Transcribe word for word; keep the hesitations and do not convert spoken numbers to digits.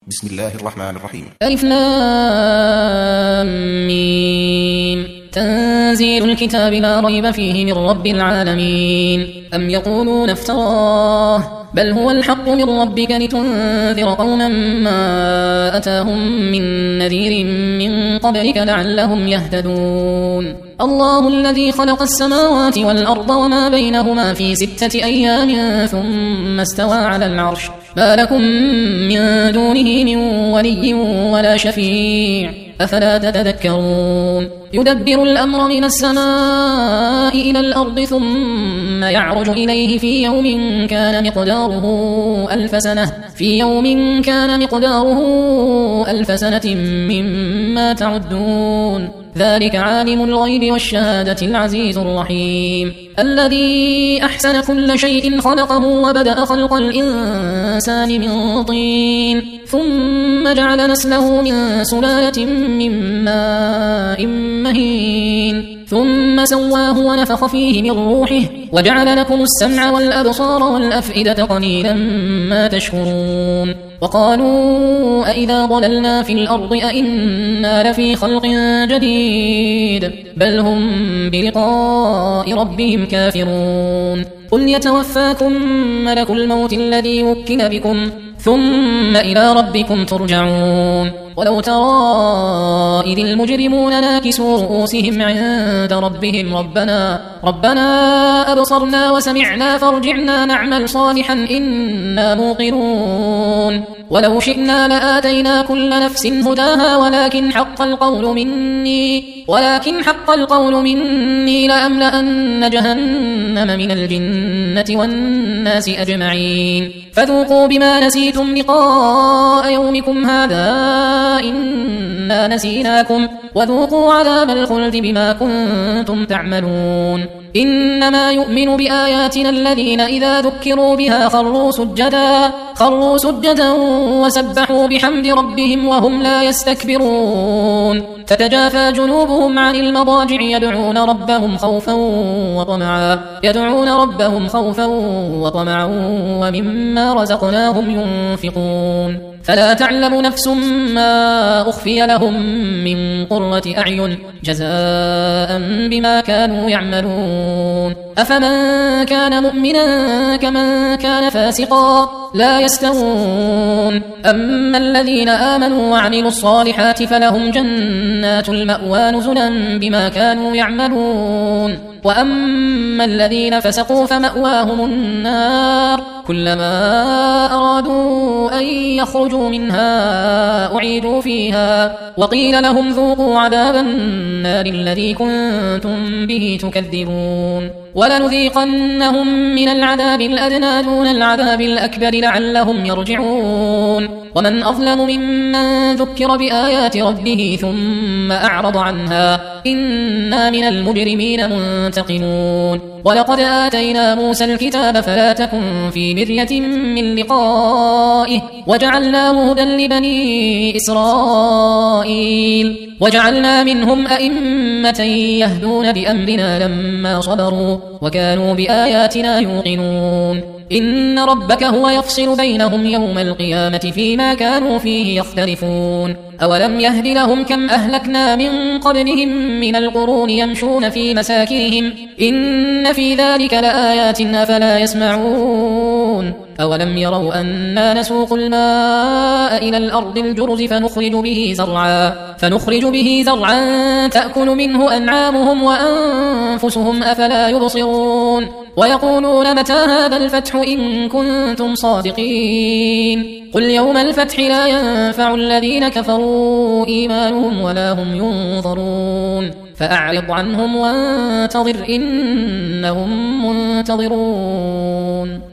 بسم الله الرحمن الرحيم. ألف لام ميم. تنزيل الكتاب لا ريب فيه من رب العالمين. أم يقولون افتراه بل هو الحق من ربك لتنذر قوما ما أتاهم من نذير من قبلك لعلهم يهتدون. الله الذي خلق السماوات والأرض وما بينهما في ستة أيام ثم استوى على العرش ما لكم من دونه من ولي ولا شفيع أفلا تتذكرون. يدبر الأمر من السماء إلى الأرض ثم يعرج إليه في يوم كان مقداره ألف سنة في يوم كان مقداره ألف سنة مما تعدون. ذلك عالم الغيب والشهادة العزيز الرحيم الذي أحسن كل شيء خلقه وبدأ خلق الإنسان من طين ثم جعل نسله من سلالة من ماء مهين ثم سواه ونفخ فيه من روحه وجعل لكم السمع والأبصار والأفئدة قليلا ما تشكرون. وقالوا أإذا ضللنا في الأرض أإنا لفي خلق جديد بل هم بلقاء ربهم كافرون. قل يتوفاكم ملك الموت الذي وكل بكم ثم إلى ربكم ترجعون. ولو ترى إذ المجرمون ناكسوا رؤوسهم عند ربهم ربنا ربنا أبصرنا وسمعنا فارجعنا نعمل صالحا إنا موقنون. ولو شئنا لآتينا كل نفس هداها ولكن حق القول مني ولكن حق القول مني لأملأن جهنم من الجنة والناس أجمعين. فذوقوا بما نسيتم لقاء يومكم هذا إنا نسيناكم وذوقوا عذاب الخلد بما كنتم تعملون. إنما يؤمن بآياتنا الذين إذا ذكروا بها خروا سجدا خروا سجدا وسبحوا بحمد ربهم وهم لا يستكبرون. تتجافى جنوبهم عن المضاجع يدعون ربهم خوفا وطمعا يدعون ربهم خوفا وطمعا ومما رزقناهم ينفقون. فلا تعلم نفس ما أخفي لهم من قرة أعين جزاء بما كانوا يعملون. أفمن كان مؤمنا كمن كان فاسقا لا يستوون. أما الذين آمنوا وعملوا الصالحات فلهم جنات المأوى نزلا بما كانوا يعملون. وأما الذين فسقوا فمأواهم النار كلما أرادوا أن يخرجوا منها أعيدوا فيها وقيل لهم ذوقوا عذاب النار الذي كنتم به تكذبون. ولنذيقنهم من العذاب الأدنى دون العذاب الأكبر لعلهم يرجعون. ومن أظلم ممن ذكر بآيات ربه ثم أعرض عنها إنا من المجرمين منتقمون. ولقد آتينا موسى الكتاب فلا تكن في مرية من لقائه وجعلناه هدى لبني إسرائيل وجعلنا منهم أئمة يهدون بأمرنا لما صبروا وكانوا بآياتنا يوقنون. إن ربك هو يفصل بينهم يوم القيامة فيما كانوا فيه يختلفون. أولم يهد لهم كم أهلكنا من قبلهم من القرون يمشون في مساكنهم إن في ذلك لآيات أفلا يسمعون. أولم يروا أنا نسوق الماء إلى الأرض الجرز فنخرج به زرعا فنخرج به زرعا تأكل منه أنعامهم وأنفسهم أفلا يبصرون. ويقولون متى هذا الفتح إن كنتم صادقين. قل يوم الفتح لا ينفع الذين كفروا إيمانهم ولا هم ينظرون. فأعرض عنهم وانتظر إنهم منتظرون.